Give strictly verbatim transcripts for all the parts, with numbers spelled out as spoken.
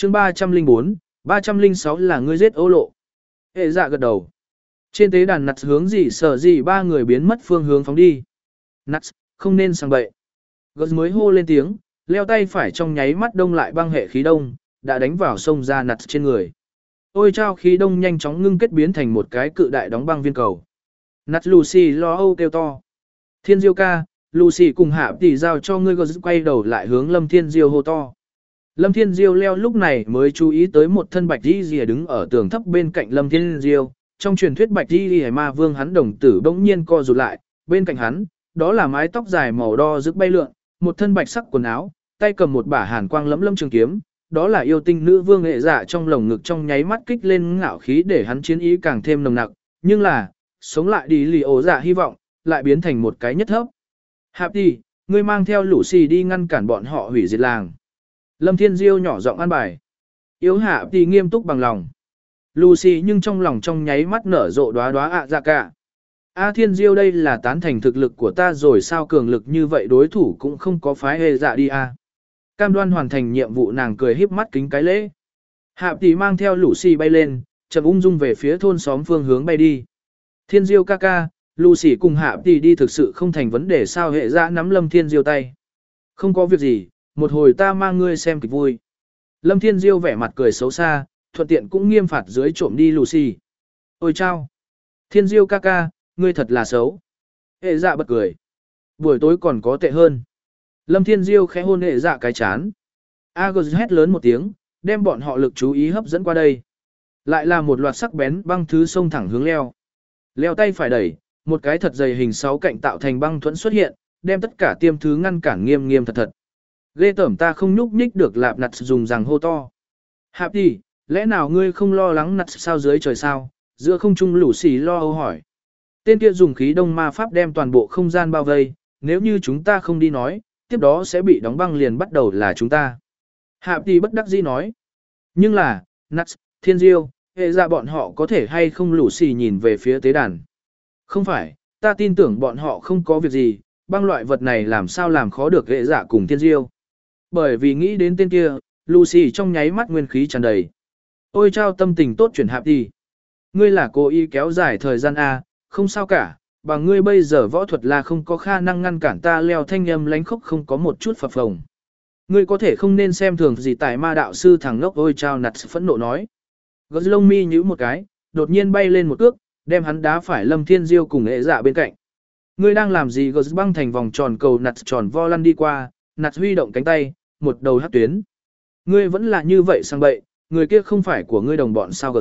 chương ba trăm lẻ bốn, ba trăm lẻ sáu là ngươi giết ô lộ. Hệ dạ gật đầu. Trên tế đàn nặt hướng gì sở gì ba người biến mất phương hướng phóng đi. Nặt, không nên sang bậy. Gớt mới hô lên tiếng, leo tay phải trong nháy mắt đông lại băng hệ khí đông, đã đánh vào sông ra nặt trên người. Ôi trao khí đông nhanh chóng ngưng kết biến thành một cái cự đại đóng băng viên cầu. Nặt Lucy lo âu kêu to. Thiên Diêu ca, Lucy cùng hạ tỷ giao cho ngươi gớt quay đầu lại hướng Lâm Thiên Diêu hô to. Lâm Thiên Diêu leo lúc này mới chú ý tới một thân bạch đi rìa đứng ở tường thấp bên cạnh Lâm Thiên Diêu. Trong truyền thuyết bạch đi rìa ma vương hắn đồng tử bỗng nhiên co rụt lại, bên cạnh hắn, đó là mái tóc dài màu đo rực bay lượn, một thân bạch sắc quần áo, tay cầm một bả hàn quang lẫm lâm trường kiếm, đó là yêu tinh nữ vương hệ dạ trong lồng ngực trong nháy mắt kích lên ngạo khí để hắn chiến ý càng thêm nồng nặc, nhưng là, sống lại đi lì ổ dạ hy vọng, lại biến thành một cái nhất thấp. Hạp đi, ngươi mang theo lũ xì đi ngăn cản bọn họ hủy diệt làng. Lâm Thiên Diêu nhỏ giọng an bài. Yếu hạ thì nghiêm túc bằng lòng. Lucy nhưng trong lòng trong nháy mắt nở rộ đóa đóa ạ dạ cả. A Thiên Diêu đây là tán thành thực lực của ta rồi sao cường lực như vậy đối thủ cũng không có phái hề dạ đi a. Cam đoan hoàn thành nhiệm vụ nàng cười híp mắt kính cái lễ. Hạ tỷ mang theo Lucy bay lên, chậm ung dung về phía thôn xóm phương hướng bay đi. Thiên Diêu ca ca, Lucy cùng Hạ tỷ đi thực sự không thành vấn đề sao hệ dạ nắm Lâm Thiên Diêu tay. Không có việc gì, một hồi ta mang ngươi xem kịch vui. Lâm Thiên Diêu vẻ mặt cười xấu xa, thuận tiện cũng nghiêm phạt dưới trộm đi Lucy. Ôi chao! Thiên Diêu ca ca, ngươi thật là xấu. Hệ dạ bật cười. Buổi tối còn có tệ hơn. Lâm Thiên Diêu khẽ hôn hệ dạ cái chán. Agus hét lớn một tiếng, đem bọn họ lực chú ý hấp dẫn qua đây. Lại là một loạt sắc bén băng thứ xông thẳng hướng leo. Leo tay phải đẩy, một cái thật dày hình sáu cạnh tạo thành băng thuẫn xuất hiện, đem tất cả tiêm thứ ngăn cản nghiêm nghiêm thật thật. Ghê tởm ta không nhúc nhích được lạp nặt dùng rằng hô to. Hạp đi, lẽ nào ngươi không lo lắng nặt sao dưới trời sao? Giữa không trung lũ xì lo âu hỏi. Tên kia dùng khí đông ma pháp đem toàn bộ không gian bao vây, nếu như chúng ta không đi nói, tiếp đó sẽ bị đóng băng liền bắt đầu là chúng ta. Hạp đi bất đắc dĩ nói. Nhưng là, Nuts, Thiên Diêu, hệ ra bọn họ có thể hay không lũ xì nhìn về phía tế đàn. Không phải, ta tin tưởng bọn họ không có việc gì, băng loại vật này làm sao làm khó được hệ dạ cùng Thiên Diêu. Bởi vì nghĩ đến tên kia, Lucy trong nháy mắt nguyên khí tràn đầy. Ôi trao tâm tình tốt chuyển Hạp đi. Ngươi là cố ý kéo dài thời gian A, không sao cả, bằng ngươi bây giờ võ thuật là không có khả năng ngăn cản ta leo thanh âm lánh khốc không có một chút phập phồng. Ngươi có thể không nên xem thường gì tại ma đạo sư thằng ngốc ôi trao nặt phẫn nộ nói. Gớt lông mi nhíu một cái, đột nhiên bay lên một cước, đem hắn đá phải Lâm Thiên Diêu cùng hệ dạ bên cạnh. Ngươi đang làm gì gớt băng thành vòng tròn cầu nặt tròn vo lăn đi qua, nặt huy động cánh tay, một đầu hát tuyến. Ngươi vẫn là như vậy sang bậy, người kia không phải của ngươi đồng bọn sao gớt.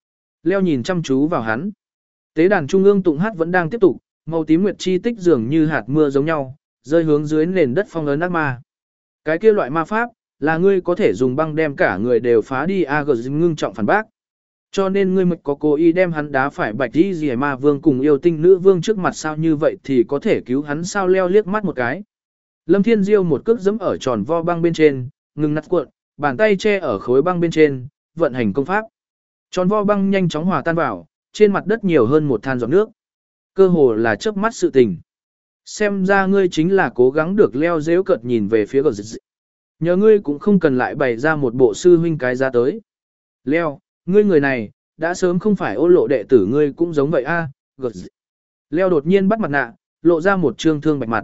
Leo nhìn chăm chú vào hắn. Tế đàn trung ương tụng hát vẫn đang tiếp tục, màu tím nguyệt chi tích dường như hạt mưa giống nhau, rơi hướng dưới nền đất phong ấn ác ma. Cái kia loại ma pháp, là ngươi có thể dùng băng đem cả người đều phá đi a gờ ngưng trọng phản bác. Cho nên ngươi mới có cố ý đem hắn đá phải bạch đi gì ma vương cùng yêu tinh nữ vương trước mặt sao như vậy thì có thể cứu hắn sao leo liếc mắt một cái. Lâm Thiên Diêu một cước giẫm ở tròn vo băng bên trên, ngừng nặt cuộn, bàn tay che ở khối băng bên trên, vận hành công pháp. Tròn vo băng nhanh chóng hòa tan vào, trên mặt đất nhiều hơn một than giọt nước. Cơ hồ là chớp mắt sự tình. Xem ra ngươi chính là cố gắng được leo dễu cợt nhìn về phía gờ dị. Nhờ ngươi cũng không cần lại bày ra một bộ sư huynh cái ra tới. Leo, ngươi người này, đã sớm không phải ô lộ đệ tử ngươi cũng giống vậy a à, gờ dị. Leo đột nhiên bắt mặt nạ, lộ ra một trương thương bạch mặt.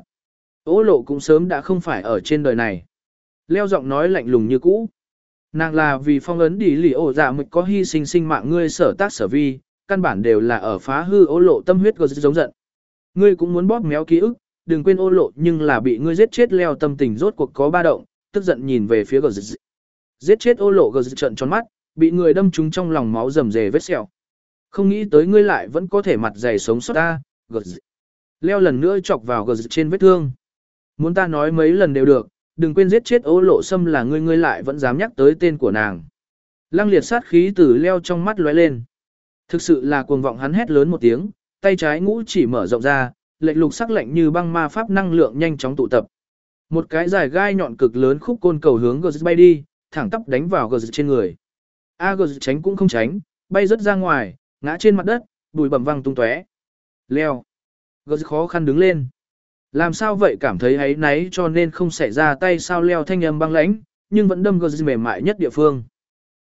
Ô lộ cũng sớm đã không phải ở trên đời này. Leo giọng nói lạnh lùng như cũ. Nàng là vì phong ấn đi lì ổ dạ mực có hy sinh sinh mạng ngươi sở tác sở vi, căn bản đều là ở phá hư ô lộ tâm huyết gờ giống giận. Ngươi cũng muốn bóp méo ký ức, đừng quên ô lộ nhưng là bị ngươi giết chết leo tâm tình rốt cuộc có ba động, tức giận nhìn về phía gờ dị. Giết chết ô lộ gờ trợn tròn mắt, bị người đâm trúng trong lòng máu rầm rề vết sẹo. Không nghĩ tới ngươi lại vẫn có thể mặt dày sống sót ta, gờ dị. Leo lần nữa chọc vào gờ trên vết thương. Muốn ta nói mấy lần đều được, đừng quên giết chết ô lộ xâm là ngươi ngươi lại vẫn dám nhắc tới tên của nàng. Lăng liệt sát khí từ leo trong mắt lóe lên. Thực sự là cuồng vọng hắn hét lớn một tiếng, tay trái ngũ chỉ mở rộng ra, lệnh lục sắc lạnh như băng ma pháp năng lượng nhanh chóng tụ tập. Một cái dài gai nhọn cực lớn khúc côn cầu hướng gờ bay đi, thẳng tắp đánh vào gờ trên người. A gờ tránh cũng không tránh, bay rất ra ngoài, ngã trên mặt đất, bụi bẩm văng tung tóe. Leo. Gờ khó khăn đứng lên. Làm sao vậy cảm thấy ấy náy cho nên không xảy ra tay sao leo thanh âm băng lãnh, nhưng vẫn đâm gờ mềm mại nhất địa phương.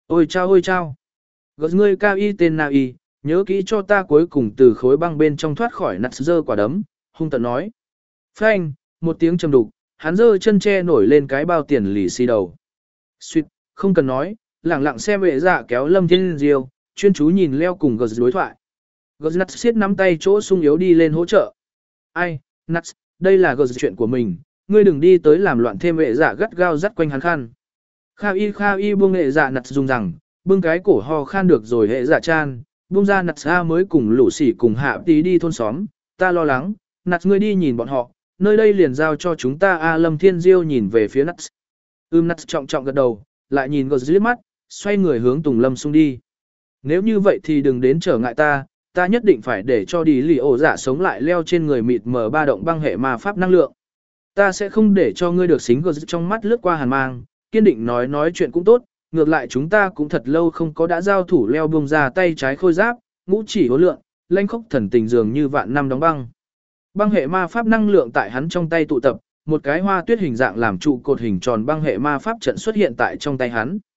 Ôi chao ôi chao. Gớt ngươi cao y tên nào y, nhớ kỹ cho ta cuối cùng từ khối băng bên trong thoát khỏi nặt dơ quả đấm, hung tận nói. Phanh, một tiếng trầm đục, hắn giơ chân che nổi lên cái bao tiền lì xì đầu. Xuyệt, không cần nói, lẳng lặng xem vệ dạ kéo Lâm Thiên Diêu, chuyên chú nhìn leo cùng Gớt đối thoại. Gớt nặt siết nắm tay chỗ sung yếu đi lên hỗ trợ. Ai, nặt, đây là Gớt chuyện của mình, ngươi đừng đi tới làm loạn thêm vệ dạ gắt gao dắt quanh hắn khăn. Kha y kha y buông hệ dạ nặt dùng rằng, bưng cái cổ ho khan được rồi hệ dạ chan, buông ra nặt ra mới cùng lũ sỉ cùng hạ tí đi thôn xóm, ta lo lắng, nặt ngươi đi nhìn bọn họ, nơi đây liền giao cho chúng ta a Lâm Thiên Diêu nhìn về phía nặt. Ưm nặt trọng trọng gật đầu, lại nhìn gật dưới mắt, xoay người hướng Tùng Lâm xung đi. Nếu như vậy thì đừng đến trở ngại ta, ta nhất định phải để cho đi lì ổ dạ sống lại leo trên người mịt mờ ba động băng hệ ma pháp năng lượng. Ta sẽ không để cho ngươi được xính gật trong mắt lướt qua hàn mang, kiên định nói nói chuyện cũng tốt, ngược lại chúng ta cũng thật lâu không có đã giao thủ leo buông ra tay trái khôi giáp, ngũ chỉ hối lượng, lanh khốc thần tình dường như vạn năm đóng băng. Băng hệ ma pháp năng lượng tại hắn trong tay tụ tập, một cái hoa tuyết hình dạng làm trụ cột hình tròn băng hệ ma pháp trận xuất hiện tại trong tay hắn.